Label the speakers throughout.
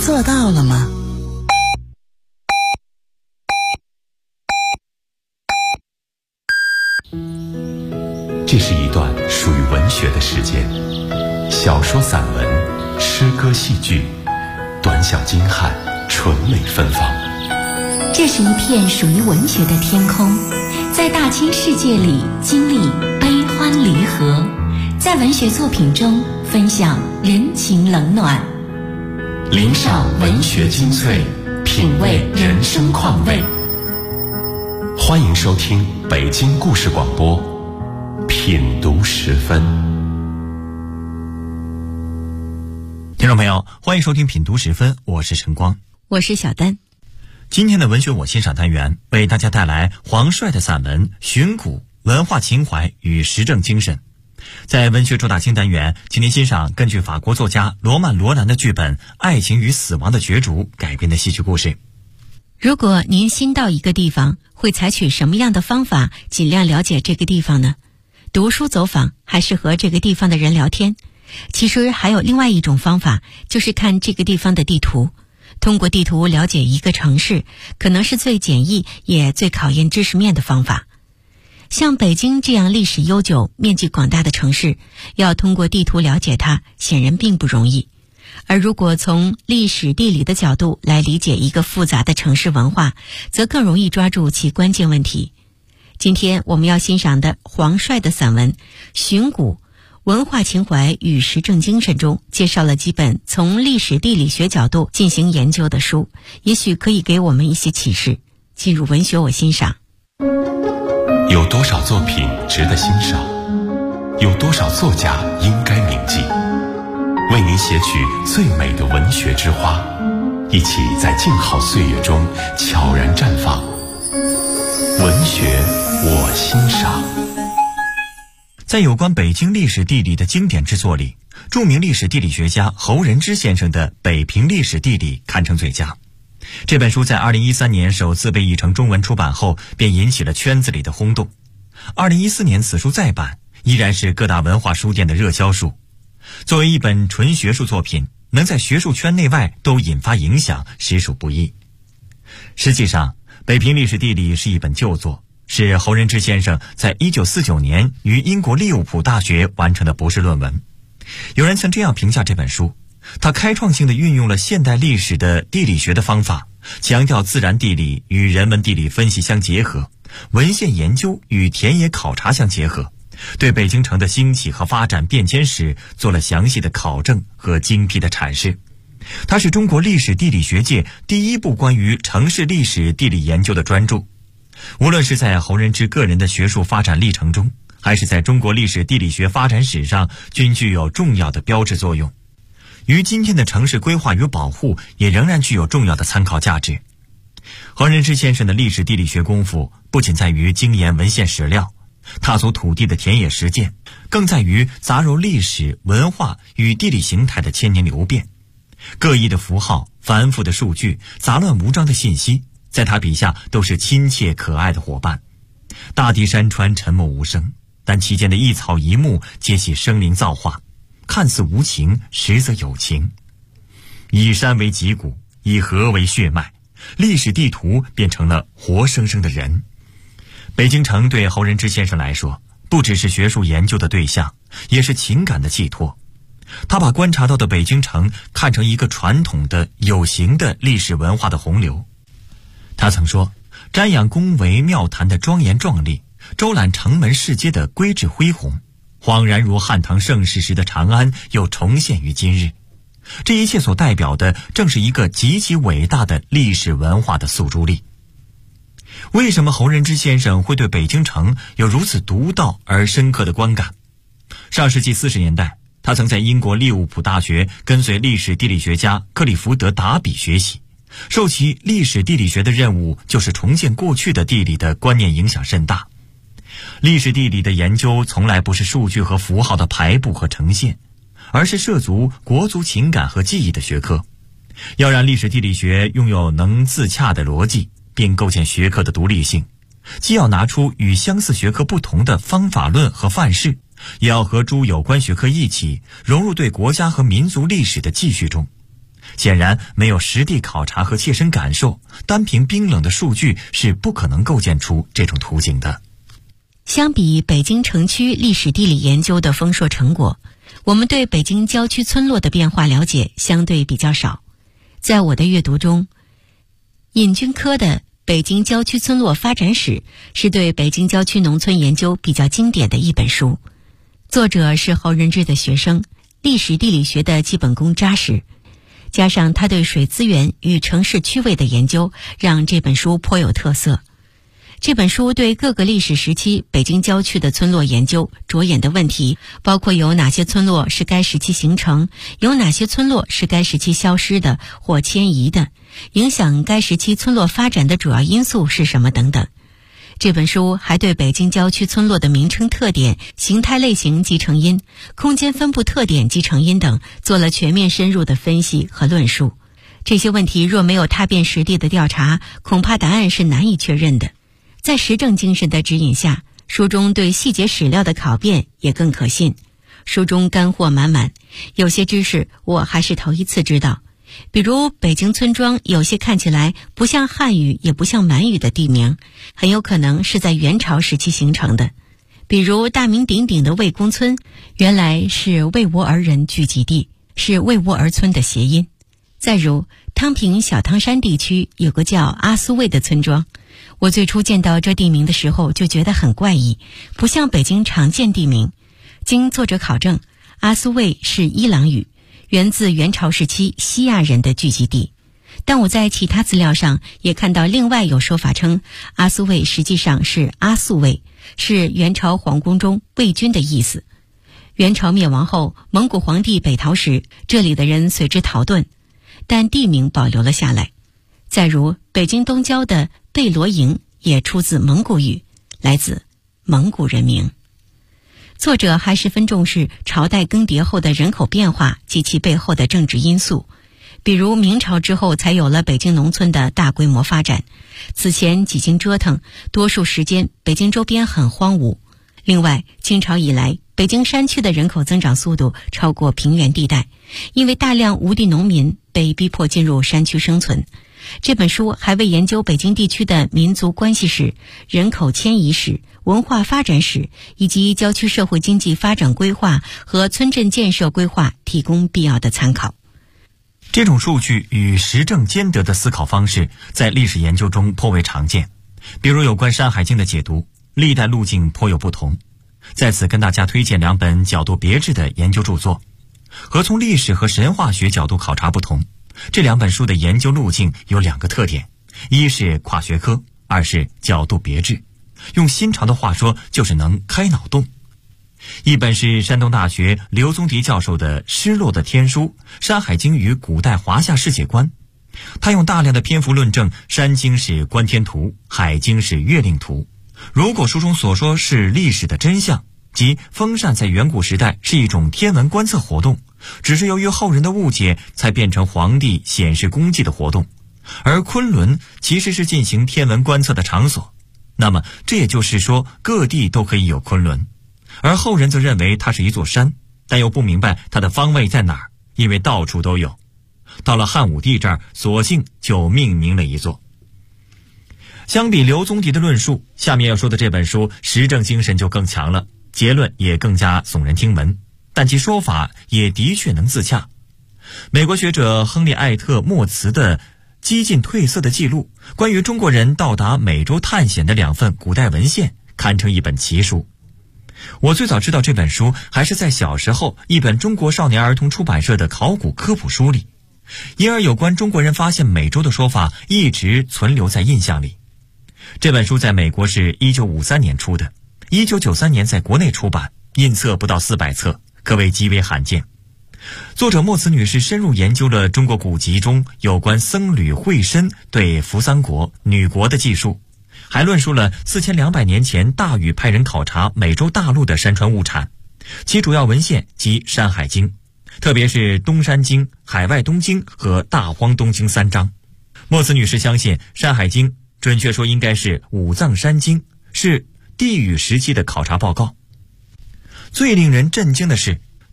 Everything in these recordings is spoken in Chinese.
Speaker 1: 做到了吗？
Speaker 2: 这是一段属于文学的时间，小说、散文、诗歌、戏剧，短小精悍，纯美芬芳。
Speaker 3: 这是一片属于文学的天空，在大千世界里经历悲欢离合，在文学作品中分享人情冷暖，
Speaker 2: 聆赏文学精粹，品味人生况味。欢迎收听北京故事广播品读时分。
Speaker 4: 听众朋友，欢迎收听品读时分，我是晨光，
Speaker 3: 我是小丹。
Speaker 4: 今天的文学我欣赏单元为大家带来黄帅的散文《寻古：文化情怀与时政精神》。在文学周大清单元，请您欣赏根据法国作家罗曼·罗兰的剧本《爱情与死亡的角逐》改编的戏剧故事。
Speaker 3: 如果您新到一个地方，会采取什么样的方法尽量了解这个地方呢？读书走访，还是和这个地方的人聊天？其实还有另外一种方法，就是看这个地方的地图。通过地图了解一个城市，可能是最简易也最考验知识面的方法。像北京这样历史悠久、面积广大的城市，要通过地图了解它，显然并不容易。而如果从历史地理的角度来理解一个复杂的城市文化，则更容易抓住其关键问题。今天我们要欣赏的黄帅的散文《寻古：文化情怀与时政精神》中，介绍了几本从历史地理学角度进行研究的书，也许可以给我们一些启示。进入文学我欣赏。
Speaker 2: 有多少作品值得欣赏？有多少作家应该铭记？为您写取最美的文学之花，一起在静好岁月中悄然绽放。文学我欣赏。
Speaker 4: 在有关北京历史地理的经典之作里，著名历史地理学家侯仁之先生的《北平历史地理》堪称最佳。这本书在2013年首次被译成中文出版后，便引起了圈子里的轰动。2014年此书再版，依然是各大文化书店的热销书。作为一本纯学术作品，能在学术圈内外都引发影响，实属不易。实际上，《北平历史地理》是一本旧作，是侯仁之先生在1949年于英国利物浦大学完成的博士论文。有人曾这样评价这本书：它开创性地运用了现代历史的地理学的方法，强调自然地理与人文地理分析相结合，文献研究与田野考察相结合，对北京城的兴起和发展变迁史做了详细的考证和精辟的阐释。它是中国历史地理学界第一部关于城市历史地理研究的专著。无论是在侯仁之个人的学术发展历程中，还是在中国历史地理学发展史上，均具有重要的标志作用。于今天的城市规划与保护也仍然具有重要的参考价值。侯仁之先生的历史地理学功夫不仅在于精研文献史料，踏足土地的田野实践，更在于杂糅历史、文化与地理形态的千年流变。各异的符号、繁复的数据、杂乱无章的信息，在他笔下都是亲切可爱的伙伴。大地山川沉默无声，但其间的一草一木皆系生灵造化，看似无情，实则有情。以山为脊骨，以河为血脉，历史地图变成了活生生的人。北京城对侯仁之先生来说，不只是学术研究的对象，也是情感的寄托。他把观察到的北京城看成一个传统的有形的历史文化的洪流。他曾说，瞻仰宫闱庙坛的庄严壮丽，周览城门市街的规制恢宏，恍然如汉唐盛世时的长安又重现于今日。这一切所代表的，正是一个极其伟大的历史文化的诉诸力。为什么侯仁之先生会对北京城有如此独到而深刻的观感？上世纪40年代，他曾在英国利物浦大学跟随历史地理学家克里福德·达比学习，受其历史地理学的任务就是重建过去的地理的观念影响甚大。历史地理的研究从来不是数据和符号的排布和呈现，而是涉足国族情感和记忆的学科。要让历史地理学拥有能自洽的逻辑，并构建学科的独立性，既要拿出与相似学科不同的方法论和范式，也要和诸有关学科一起融入对国家和民族历史的继续中。 显然，没有实地考察和切身感受，单凭冰冷的数据是不可能构建出这种图景的。
Speaker 3: 相比北京城区历史地理研究的丰硕成果，我们对北京郊区村落的变化了解相对比较少。在我的阅读中，尹君科的《北京郊区村落发展史》是对北京郊区农村研究比较经典的一本书，作者是侯仁之的学生，历史地理学的基本功扎实，加上他对水资源与城市区位的研究，让这本书颇有特色。这本书对各个历史时期北京郊区的村落研究着眼的问题，包括有哪些村落是该时期形成，有哪些村落是该时期消失的或迁移的，影响该时期村落发展的主要因素是什么等等。这本书还对北京郊区村落的名称特点、形态类型及成因、空间分布特点及成因等做了全面深入的分析和论述。这些问题若没有踏遍实地的调查，恐怕答案是难以确认的。在实证精神的指引下，书中对细节史料的考辨也更可信。书中干货满满，有些知识我还是头一次知道。比如北京村庄有些看起来不像汉语也不像满语的地名，很有可能是在元朝时期形成的。比如大名鼎鼎的魏公村，原来是魏吾儿人聚集地，是魏吾儿村的谐音。再如汤平小汤山地区有个叫阿苏卫的村庄，我最初见到这地名的时候就觉得很怪异，不像北京常见地名。经作者考证，阿苏卫是伊朗语，源自元朝时期西亚人的聚集地。但我在其他资料上也看到另外有说法称，阿苏卫实际上是阿速卫，是元朝皇宫中卫军的意思。元朝灭亡后，蒙古皇帝北逃时，这里的人随之逃遁，但地名保留了下来。再如北京东郊的贝罗营也出自蒙古语，来自蒙古人名。作者还十分重视朝代更迭后的人口变化及其背后的政治因素，比如明朝之后才有了北京农村的大规模发展，此前几经折腾，多数时间北京周边很荒芜。另外，清朝以来，北京山区的人口增长速度超过平原地带，因为大量无地农民被逼迫进入山区生存。这本书还为研究北京地区的民族关系史、人口迁移史、文化发展史以及郊区社会经济发展规划和村镇建设规划提供必要的参考。
Speaker 4: 这种数据与实证兼得的思考方式在历史研究中颇为常见，比如有关《山海经》的解读，历代路径颇有不同。在此跟大家推荐两本角度别致的研究著作。和从历史和神话学角度考察不同，这两本书的研究路径有两个特点：一是跨学科，二是角度别致。用新潮的话说，就是能开脑洞。一本是山东大学刘宗迪教授的《失落的天书：山海经与古代华夏世界观》，他用大量的篇幅论证山经是观天图，海经是月令图。如果书中所说是历史的真相，即风扇在远古时代是一种天文观测活动，只是由于后人的误解才变成皇帝显示功绩的活动，而昆仑其实是进行天文观测的场所，那么这也就是说各地都可以有昆仑。而后人则认为它是一座山，但又不明白它的方位在哪儿，因为到处都有。到了汉武帝这儿，索性就命名了一座。相比刘宗迪的论述，下面要说的这本书实证精神就更强了，结论也更加耸人听闻，但其说法也的确能自洽。美国学者亨利·艾特莫茨的几近褪色的记录，关于中国人到达美洲探险的2份古代文献，堪称一本奇书。我最早知道这本书还是在小时候一本中国少年儿童出版社的考古科普书里，因而有关中国人发现美洲的说法一直存留在印象里。这本书在美国是1953年出的，1993年在国内出版，印册不到400册，可谓极为罕见。作者莫茨女士深入研究了中国古籍中有关僧侣会申对扶桑国、女国的记述，还论述了4200年前大禹派人考察美洲大陆的山川物产，其主要文献即《山海经》，特别是《东山经》、《海外东经》和《大荒东经》3章。莫茨女士相信《山海经》准确说应该是五藏山经，是帝禹时期的考察报告。最令人震惊的是，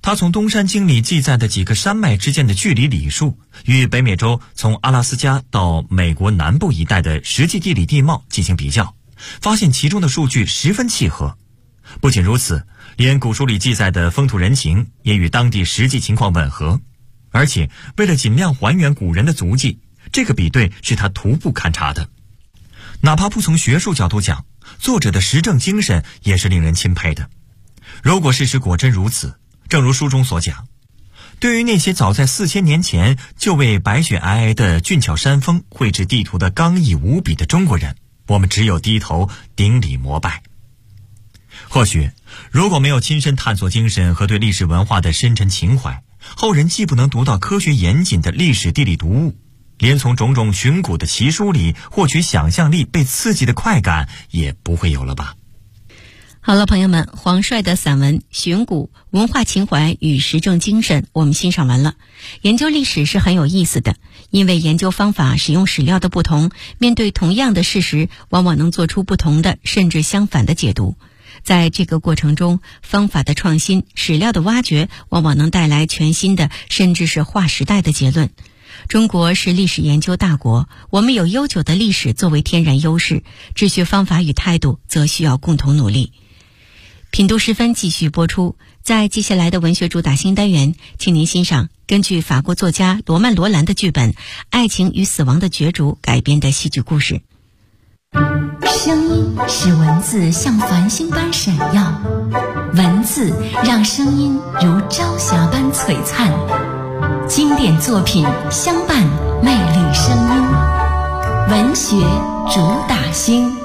Speaker 4: 他从东山经里记载的几个山脉之间的距离理数，与北美洲从阿拉斯加到美国南部一带的实际地理地貌进行比较，发现其中的数据十分契合。不仅如此，连古书里记载的风土人情也与当地实际情况吻合。而且为了尽量还原古人的足迹，这个比对是他徒步勘察的。哪怕不从学术角度讲，作者的实证精神也是令人钦佩的。如果事实果真如此，正如书中所讲，对于那些早在4000年前就为白雪皑皑的俊俏山峰绘制地图的刚毅无比的中国人，我们只有低头顶礼膜拜。或许如果没有亲身探索精神和对历史文化的深沉情怀，后人既不能读到科学严谨的历史地理读物，连从种种寻古的奇书里获取想象力被刺激的快感也不会有了吧。
Speaker 3: 好了，朋友们，黄帅的散文《寻古：文化情怀与实证精神》我们欣赏完了。研究历史是很有意思的，因为研究方法使用史料的不同，面对同样的事实，往往能做出不同的甚至相反的解读。在这个过程中，方法的创新、史料的挖掘，往往能带来全新的甚至是划时代的结论。中国是历史研究大国，我们有悠久的历史作为天然优势，治学方法与态度则需要共同努力。品读时分继续播出，在接下来的文学主打新单元，请您欣赏根据法国作家罗曼·罗兰的剧本《爱情与死亡的角逐》改编的戏剧故事。
Speaker 1: 声音使文字像繁星般闪耀，文字让声音如朝霞般璀璨。经典作品相伴魅力声音，文学主打星。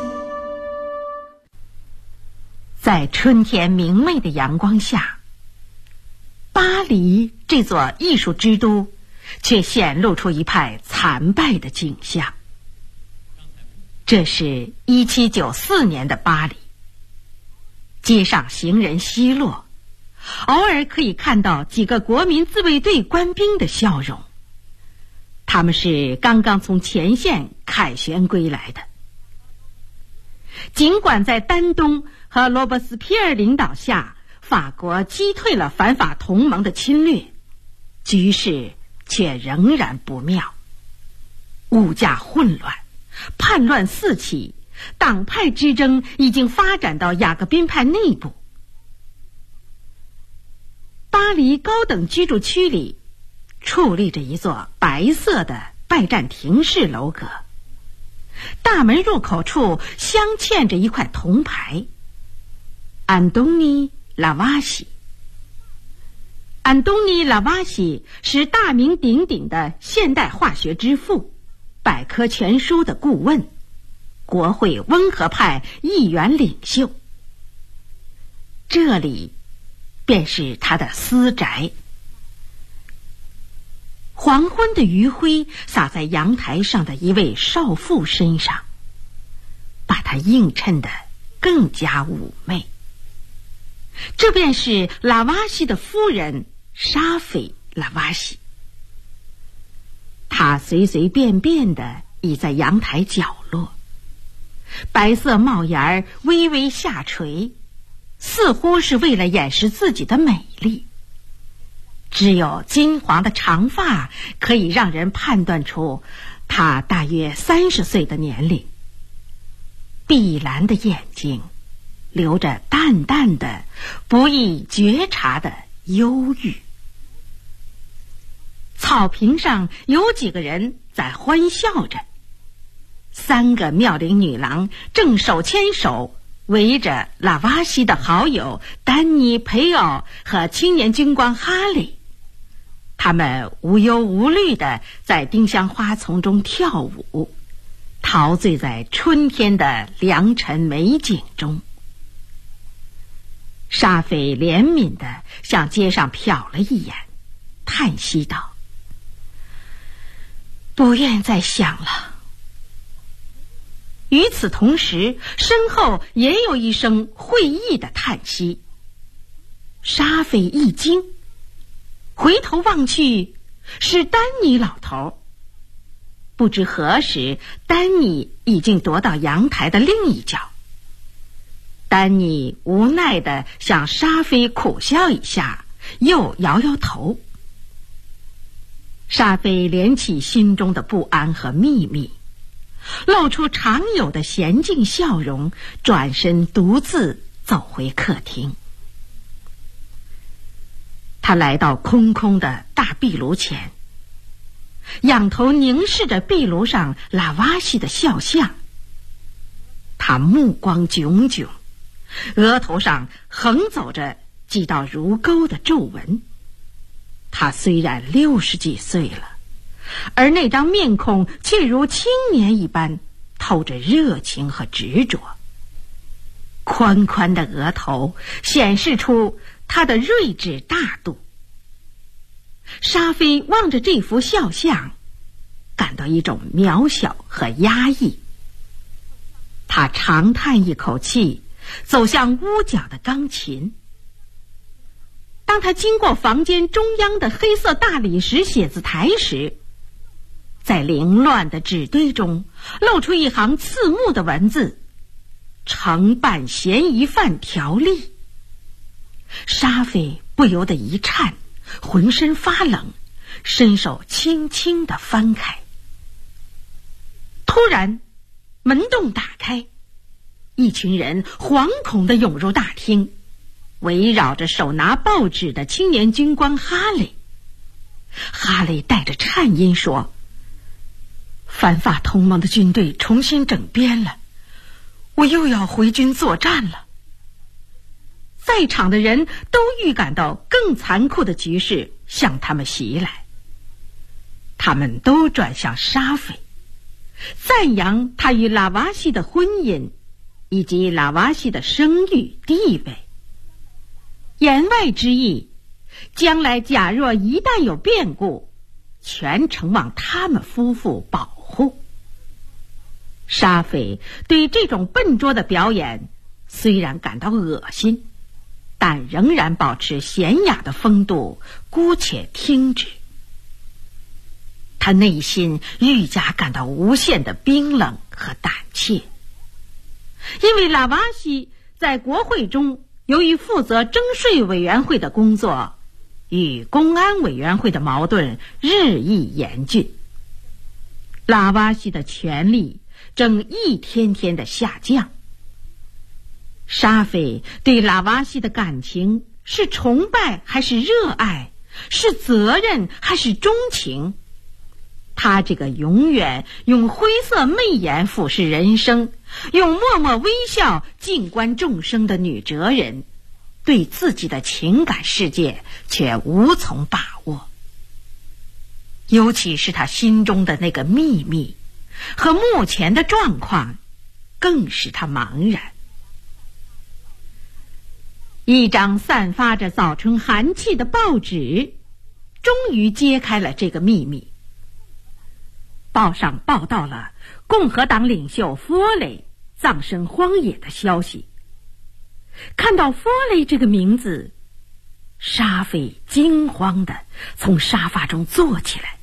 Speaker 5: 在春天明媚的阳光下，巴黎这座艺术之都却显露出一派残败的景象。这是1794年的巴黎，街上行人稀落，偶尔可以看到几个国民自卫队官兵的笑容，他们是刚刚从前线凯旋归来的。尽管在丹东和罗伯斯皮尔领导下，法国击退了反法同盟的侵略，局势却仍然不妙。物价混乱，叛乱四起，党派之争已经发展到雅各宾派内部。巴黎高等居住区里矗立着一座白色的拜占庭式楼阁，大门入口处镶嵌着一块铜牌，安东尼·拉瓦西。安东尼·拉瓦西是大名鼎鼎的现代化学之父，百科全书的顾问，国会温和派议员领袖。这里便是他的私宅。黄昏的余晖洒在阳台上的一位少妇身上，把她映衬得更加妩媚。这便是拉瓦西的夫人沙斐拉瓦西。她随随便便地倚在阳台角落，白色帽檐微微下垂，似乎是为了掩饰自己的美丽。只有金黄的长发可以让人判断出她大约30岁的年龄。碧蓝的眼睛流着淡淡的不易觉察的忧郁。草坪上有几个人在欢笑着，3个妙龄女郎正手牵手围着拉瓦西的好友丹尼·培奥和青年军官哈利，他们无忧无虑地在丁香花丛中跳舞，陶醉在春天的良辰美景中。沙斐怜悯地向街上瞟了一眼，叹息道：“不愿再想了。”与此同时，身后也有一声会意的叹息。沙斐一惊，回头望去，是丹尼老头。不知何时，丹尼已经踱到阳台的另一角。丹尼无奈地向沙斐苦笑一下， 又摇摇头。沙菲敛起心中的不安和秘密，露出常有的娴静笑容，转身独自走回客厅。他来到空空的大壁炉前，仰头凝视着壁炉上拉瓦西的肖像。他目光炯炯，额头上横走着几道如钩的皱纹。他虽然60几岁了，而那张面孔却如青年一般，透着热情和执着。宽宽的额头显示出他的睿智大度。沙菲望着这幅肖像，感到一种渺小和压抑。他长叹一口气，走向屋角的钢琴。当他经过房间中央的黑色大理石写字台时，在凌乱的纸堆中露出一行刺目的文字：承办嫌疑犯条例。沙菲不由得一颤，浑身发冷，伸手轻轻地翻开。突然门洞打开，一群人惶恐地涌入大厅，围绕着手拿报纸的青年军官哈雷。哈雷带着颤音说：反法同盟的军队重新整编了，我又要回军作战了。在场的人都预感到更残酷的局势向他们袭来，他们都转向沙菲，赞扬他与拉瓦西的婚姻以及拉瓦西的声誉地位。言外之意，将来假若一旦有变故，全程望他们夫妇保护。沙菲对这种笨拙的表演虽然感到恶心，但仍然保持娴雅的风度，姑且听之。他内心愈加感到无限的冰冷和胆怯，因为拉瓦西在国会中由于负责征税委员会的工作，与公安委员会的矛盾日益严峻。拉瓦西的权力正一天天的下降。沙菲对拉瓦西的感情是崇拜还是热爱，是责任还是钟情？他这个永远用灰色媚眼俯视人生，用默默微笑静观众生的女哲人，对自己的情感世界却无从把握。尤其是他心中的那个秘密和目前的状况，更使他茫然。一张散发着早春寒气的报纸终于揭开了这个秘密。报上报道了共和党领袖佛雷葬身荒野的消息。看到佛雷这个名字，沙菲惊慌地从沙发中坐起来。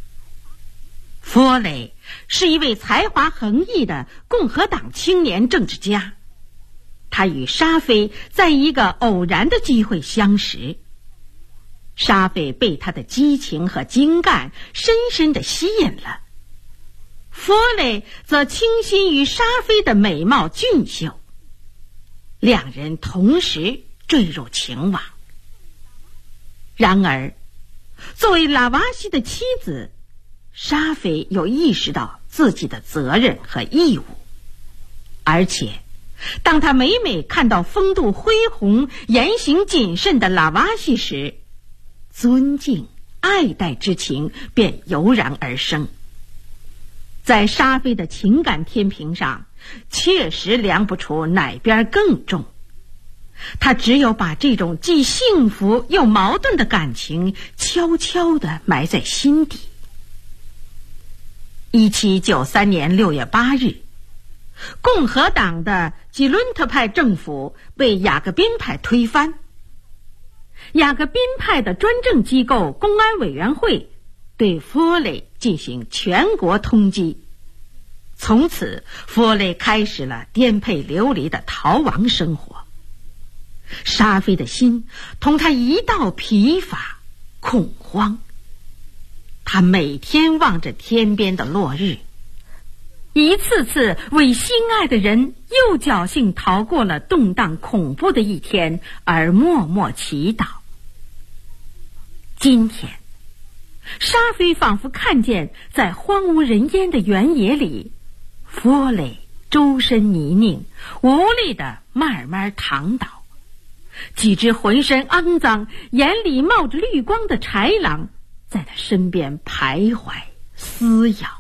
Speaker 5: 佛雷是一位才华横溢的共和党青年政治家，他与沙菲在一个偶然的机会相识。沙菲被他的激情和精干深深地吸引了，佛雷则倾心于沙菲的美貌俊秀，两人同时坠入情网。然而，作为拉瓦西的妻子，沙菲有意识到自己的责任和义务，而且当他每每看到风度恢宏、言行谨慎的拉瓦西时，尊敬、爱戴之情便油然而生。在沙菲的情感天平上，确实量不出哪边更重。他只有把这种既幸福又矛盾的感情悄悄地埋在心底。1793年6月8日，共和党的吉伦特派政府被雅各宾派推翻。雅各宾派的专政机构公安委员会对佛雷进行全国通缉，从此佛雷开始了颠沛流离的逃亡生活。 沙菲的心同他一道疲乏恐慌。他每天望着天边的落日，一次次为心爱的人又侥幸逃过了动荡恐怖的一天而默默祈祷。今天，沙菲仿佛看见在荒无人烟的原野里，弗雷周身泥泞，无力地慢慢躺倒。几只浑身肮脏、眼里冒着绿光的豺狼在他身边徘徊撕咬。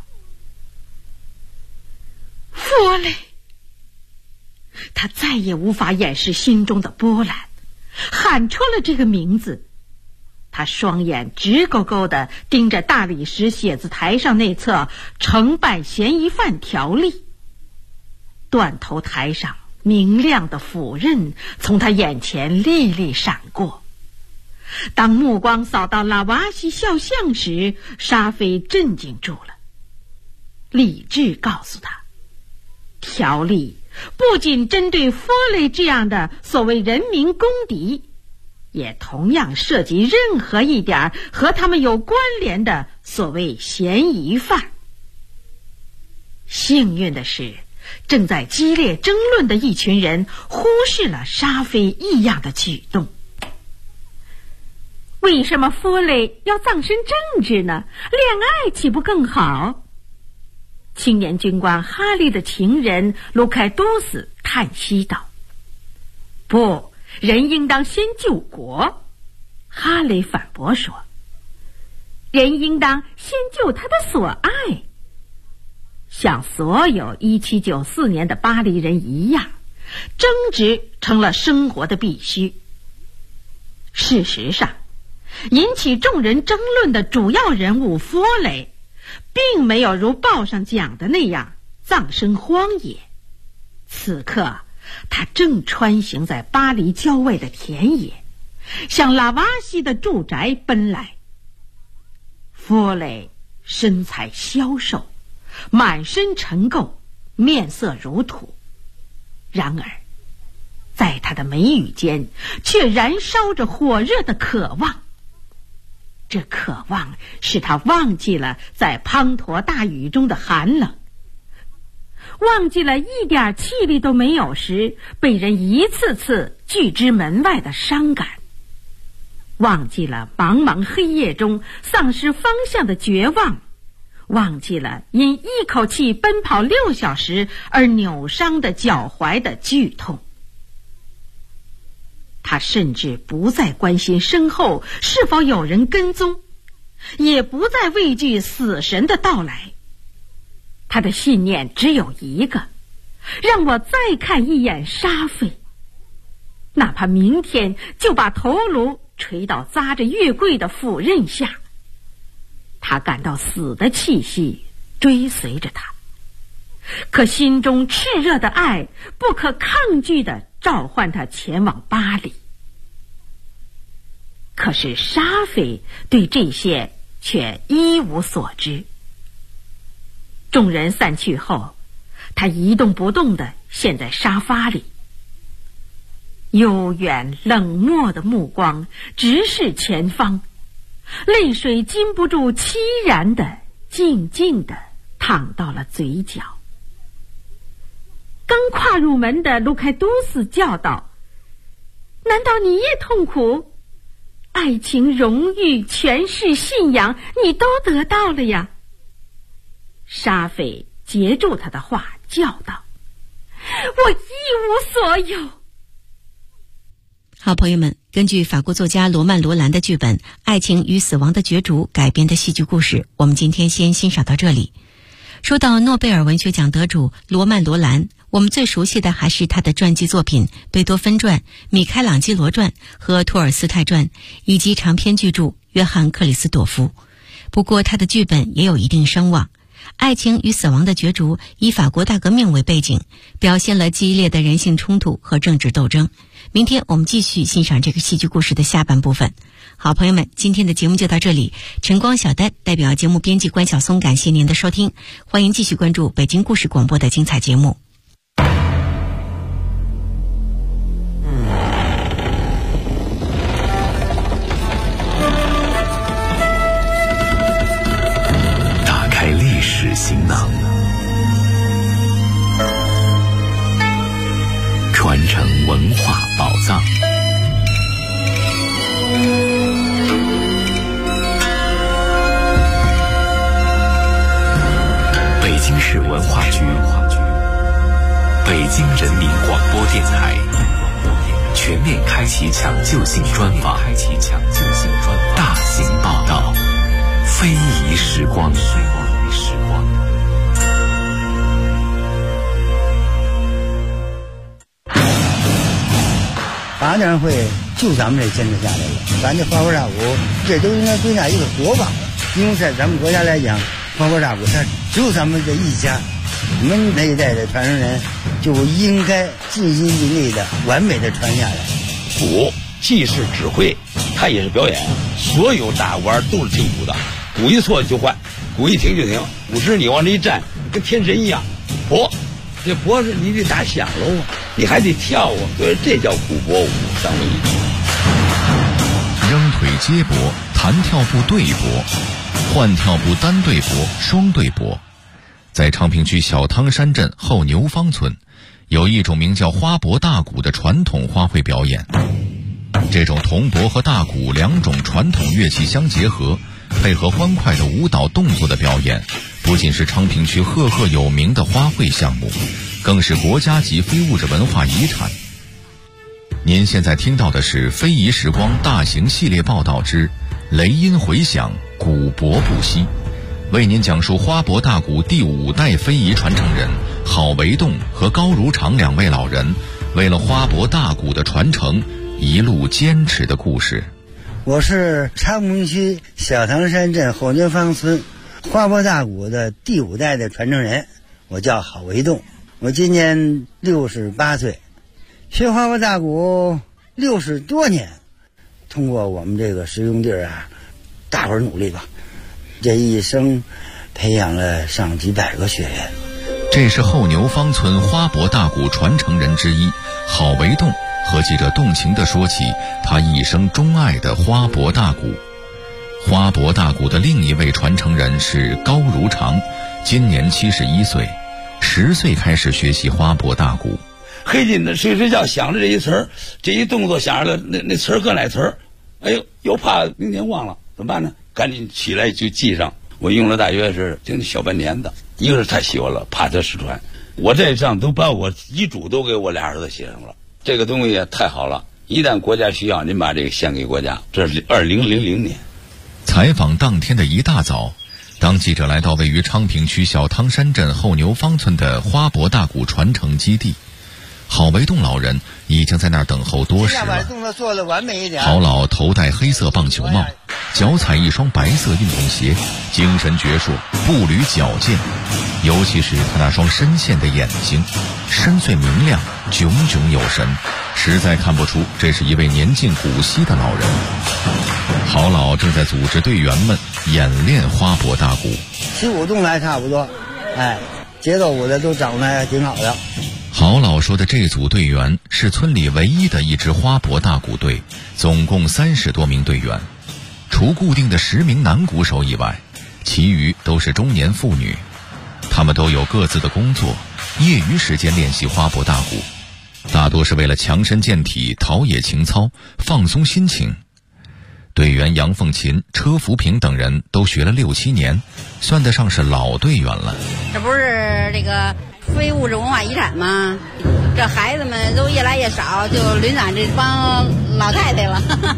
Speaker 5: 弗雷，他再也无法掩饰心中的波澜，喊出了这个名字。他双眼直勾勾地盯着大理石写字台上那册承办嫌疑犯条例。断头台上明亮的斧刃从他眼前历历闪过。当目光扫到拉瓦西肖像时，沙菲震惊住了。理智告诉他，条例不仅针对弗雷这样的所谓人民公敌，也同样涉及任何一点和他们有关联的所谓嫌疑犯。幸运的是，正在激烈争论的一群人忽视了沙菲异样的举动。为什么弗雷要葬身政治呢？恋爱岂不更好？青年军官哈利的情人卢凯多斯叹息道。不，人应当先救国。哈雷反驳说，人应当先救他的所爱。像所有1794年的巴黎人一样，争执成了生活的必须。事实上，引起众人争论的主要人物弗雷并没有如报上讲的那样葬身荒野。此刻他正穿行在巴黎郊外的田野，向拉瓦西的住宅奔来。弗雷身材消瘦，满身尘垢，面色如土。然而在他的眉宇间却燃烧着火热的渴望。这渴望使他忘记了在滂沱大雨中的寒冷，忘记了一点气力都没有时被人一次次拒之门外的伤感，忘记了茫茫黑夜中丧失方向的绝望，忘记了因一口气奔跑6小时而扭伤的脚踝的剧痛。他甚至不再关心身后是否有人跟踪，也不再畏惧死神的到来。他的信念只有一个，让我再看一眼沙菲，哪怕明天就把头颅垂到扎着月桂的斧刃下。他感到死的气息追随着他，可心中炽热的爱不可抗拒地召唤他前往巴黎。可是沙菲对这些却一无所知。众人散去后，他一动不动地陷在沙发里，悠远冷漠的目光直视前方，泪水禁不住凄然地静静地淌到了嘴角。刚跨入门的卢凯多斯叫道，难道你也痛苦？爱情、荣誉、权势、信仰，你都得到了呀。沙菲截住他的话叫道，我一无所有。
Speaker 3: 好朋友们，根据法国作家罗曼·罗兰的剧本《爱情与死亡的角逐》改编的戏剧故事，我们今天先欣赏到这里。说到诺贝尔文学奖得主罗曼·罗兰，我们最熟悉的还是他的传记作品《贝多芬传》、《米开朗基罗传》和《托尔斯泰传》，以及长篇巨著《约翰·克里斯朵夫》。不过他的剧本也有一定声望。爱情与死亡的角逐以法国大革命为背景，表现了激烈的人性冲突和政治斗争。明天我们继续欣赏这个戏剧故事的下半部分。好朋友们，今天的节目就到这里。晨光小丹代表节目编辑关晓松，感谢您的收听，欢迎继续关注北京故事广播的精彩节目。
Speaker 6: 呢？传承文化宝藏。北京市文化局、北京人民广播电台全面开启抢救性专访，大型报道，非遗时光。
Speaker 7: 发展会就咱们这坚持下来了，咱这花活大鼓这都应该归纳一个国宝了。因为在咱们国家来讲，花活大鼓它只有咱们这一家，我们那一代的传承人就应该尽心尽力的完美的传下来。
Speaker 8: 鼓既是指挥，它也是表演，所有大腕都是听鼓的，鼓一错就换，鼓一停就停，鼓师你往这一站跟天神一样，搏，这搏是你得打响喽，你还得跳啊，所以这叫鼓搏舞三位一体。
Speaker 9: 扔腿接搏，弹跳步对搏，换跳步单对搏，双对搏。在昌平区小汤山镇后牛坊村，有一种名叫花搏大鼓的传统花卉表演。这种铜钹和大鼓两种传统乐器相结合，配合欢快的舞蹈动作的表演，不仅是昌平区赫赫有名的花卉项目，更是国家级非物质文化遗产。您现在听到的是非遗时光大型系列报道之雷音回响，鼓搏不息，为您讲述花搏大鼓第5代非遗传承人郝维栋和高如常2位老人为了花搏大鼓的传承一路坚持的故事。
Speaker 7: 我是昌平区小汤山镇后牛坊村花搏大鼓的第5代的传承人，我叫郝维栋，我今年68岁，学花搏大鼓60多年，通过我们这个实用地啊，大伙儿努力吧，这一生培养了上几百个学员。
Speaker 9: 这是后牛坊村花搏大鼓传承人之一郝维栋和记者动情地说起他一生钟爱的花搏大鼓。花搏大鼓的另一位传承人是高如常，今年71岁，10岁开始学习花搏大鼓。
Speaker 8: 黑进的睡觉想着这一词儿，这一动作想着那词儿搁哪词儿，哎呦，又怕明天忘了，怎么办呢？赶紧起来就记上。我用了大约是将近小半年的，一个是太喜欢了，怕它失传。我这上都把我遗嘱都给我俩儿子写上了。这个东西也太好了，一旦国家需要，您把这个献给国家。这是2000年。
Speaker 9: 采访当天的一大早，当记者来到位于昌平区小汤山镇后牛坊村的花搏大鼓传承基地，郝维栋老人已经在那儿等候多时了。郝老头戴黑色棒球帽，脚踩一双白色运动鞋，精神矍铄，步履矫健，尤其是他那双深陷的眼睛，深邃明亮，炯炯有神，实在看不出这是一位年近古稀的老人。郝老正在组织队员们演练花搏大鼓，
Speaker 7: 起舞动作还差不多，节奏舞的都掌握的还挺好的。
Speaker 9: 郝老说的这组队员是村里唯一的一支花搏大鼓队，总共30多名队员，除固定的10名男鼓手以外，其余都是中年妇女。他们都有各自的工作，业余时间练习花搏大鼓，大多是为了强身健体、陶冶情操、放松心情。队员杨凤琴、车福平等人都学了6、7年，算得上是老队员了。
Speaker 10: 这不是这个非物质文化遗产吗？这孩子们都越来越少，就轮咱这帮老太太了。